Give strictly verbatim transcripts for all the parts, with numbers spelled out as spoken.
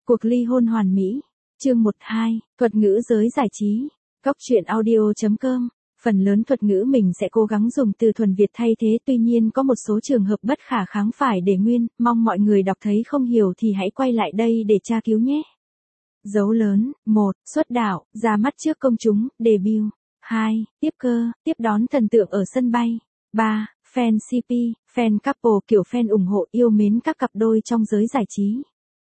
Cuộc ly hôn hoàn mỹ. Chương một hai, thuật ngữ giới giải trí. Cóc truyện audio chấm com. Phần lớn thuật ngữ mình sẽ cố gắng dùng từ thuần Việt thay thế, tuy nhiên có một số trường hợp bất khả kháng phải để nguyên, mong mọi người đọc thấy không hiểu thì hãy quay lại đây để tra cứu nhé. Dấu lớn. Một. Xuất đạo, ra mắt trước công chúng, debut. Hai. Tiếp cơ, tiếp đón thần tượng ở sân bay. Ba. Fan xê pê, fan couple, kiểu fan ủng hộ yêu mến các cặp đôi trong giới giải trí.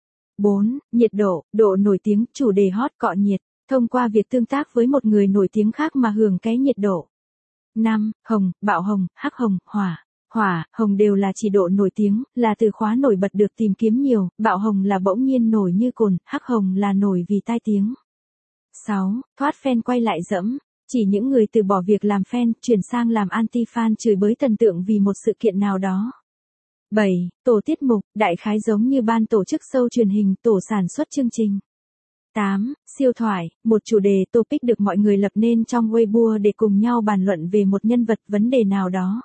Bốn. Nhiệt độ, độ nổi tiếng, chủ đề hot cọ nhiệt, thông qua việc tương tác với một người nổi tiếng khác mà hưởng cái nhiệt độ. Năm. Hồng, bạo hồng, hắc hồng, hỏa. Hỏa, hồng đều là chỉ độ nổi tiếng, là từ khóa nổi bật được tìm kiếm nhiều, bạo hồng là bỗng nhiên nổi như cồn, hắc hồng là nổi vì tai tiếng. Sáu. Thoát fan quay lại dẫm, chỉ những người từ bỏ việc làm fan, chuyển sang làm anti-fan chửi bới thần tượng vì một sự kiện nào đó. Bảy. Tổ tiết mục, đại khái giống như ban tổ chức show truyền hình, tổ sản xuất chương trình. Tám. Siêu thoại, một chủ đề topic được mọi người lập nên trong Weibo để cùng nhau bàn luận về một nhân vật, vấn đề nào đó.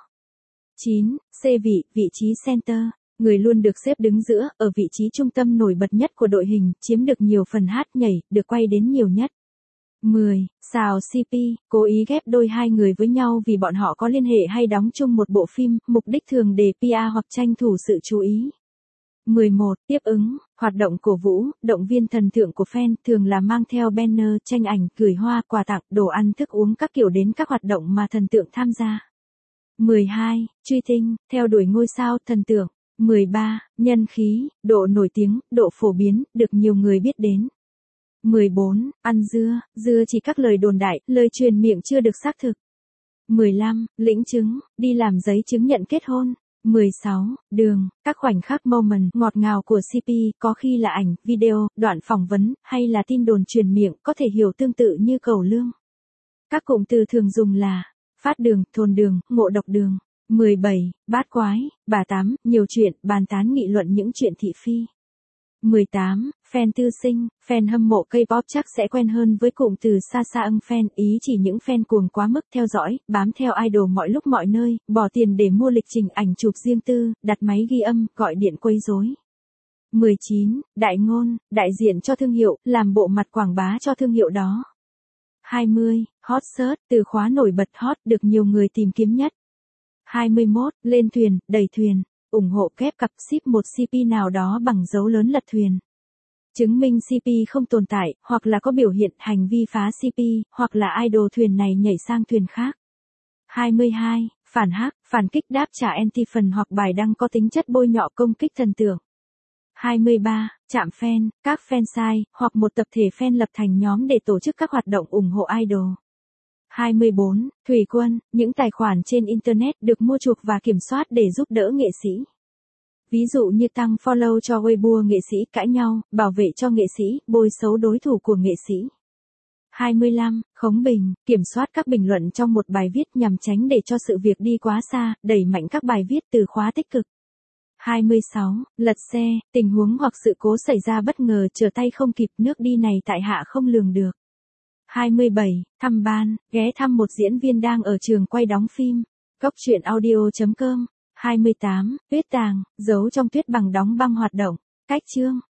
Chín. C vị, vị trí center, người luôn được xếp đứng giữa, ở vị trí trung tâm nổi bật nhất của đội hình, chiếm được nhiều phần hát nhảy, được quay đến nhiều nhất. Mười. Xào xê pê, cố ý ghép đôi hai người với nhau vì bọn họ có liên hệ hay đóng chung một bộ phim, mục đích thường để pê e hoặc tranh thủ sự chú ý. Mười một. Tiếp ứng, hoạt động cổ vũ, động viên thần tượng của fan, thường là mang theo banner, tranh ảnh, gửi hoa, quà tặng, đồ ăn thức uống các kiểu đến các hoạt động mà thần tượng tham gia. Mười hai. Truy tinh, theo đuổi ngôi sao, thần tượng. Mười ba. Nhân khí, độ nổi tiếng, độ phổ biến, được nhiều người biết đến. Mười bốn. Ăn dưa, dưa chỉ các lời đồn đại, lời truyền miệng chưa được xác thực. Mười lăm. Lĩnh chứng, đi làm giấy chứng nhận kết hôn. Mười sáu. Đường, các khoảnh khắc moment ngọt ngào của xê pê, có khi là ảnh, video, đoạn phỏng vấn, hay là tin đồn truyền miệng, có thể hiểu tương tự như cầu lương. Các cụm từ thường dùng là phát đường, thồn đường, ngộ độc đường. Mười bảy. Bát quái, bà tám, nhiều chuyện, bàn tán nghị luận những chuyện thị phi. Mười tám. Fan tư sinh, fan hâm mộ K-pop chắc sẽ quen hơn với cụm từ sa sa ưng fan, ý chỉ những fan cuồng quá mức theo dõi, bám theo idol mọi lúc mọi nơi, bỏ tiền để mua lịch trình ảnh chụp riêng tư, đặt máy ghi âm, gọi điện quấy rối. Mười chín. Đại ngôn, đại diện cho thương hiệu, làm bộ mặt quảng bá cho thương hiệu đó. Hai mươi. Hot search, từ khóa nổi bật hot được nhiều người tìm kiếm nhất. Hai mươi mốt. Lên thuyền, đẩy thuyền, ủng hộ kép cặp ship một xê pê nào đó bằng dấu lớn lật thuyền. Chứng minh xê pê không tồn tại, hoặc là có biểu hiện hành vi phá xê pê, hoặc là idol thuyền này nhảy sang thuyền khác. Hai mươi hai. Phản hắc, phản kích đáp trả anti phần hoặc bài đăng có tính chất bôi nhọ công kích thần tượng. Hai mươi ba. Chạm fan, các fan sai, hoặc một tập thể fan lập thành nhóm để tổ chức các hoạt động ủng hộ idol. Hai mươi bốn. Thủy quân, những tài khoản trên Internet được mua chuộc và kiểm soát để giúp đỡ nghệ sĩ. Ví dụ như tăng follow cho Weibo nghệ sĩ, cãi nhau, bảo vệ cho nghệ sĩ, bôi xấu đối thủ của nghệ sĩ. Hai mươi lăm. Khống bình, kiểm soát các bình luận trong một bài viết nhằm tránh để cho sự việc đi quá xa, đẩy mạnh các bài viết từ khóa tích cực. Hai mươi sáu. Lật xe, tình huống hoặc sự cố xảy ra bất ngờ, trở tay không kịp, nước đi này tại hạ không lường được. Hai mươi bảy. Thăm ban, ghé thăm một diễn viên đang ở trường quay đóng phim. Cóc truyện audio chấm com. Hai mươi tám. Tuyết tàng, giấu trong tuyết bằng đóng băng hoạt động. Cách chương.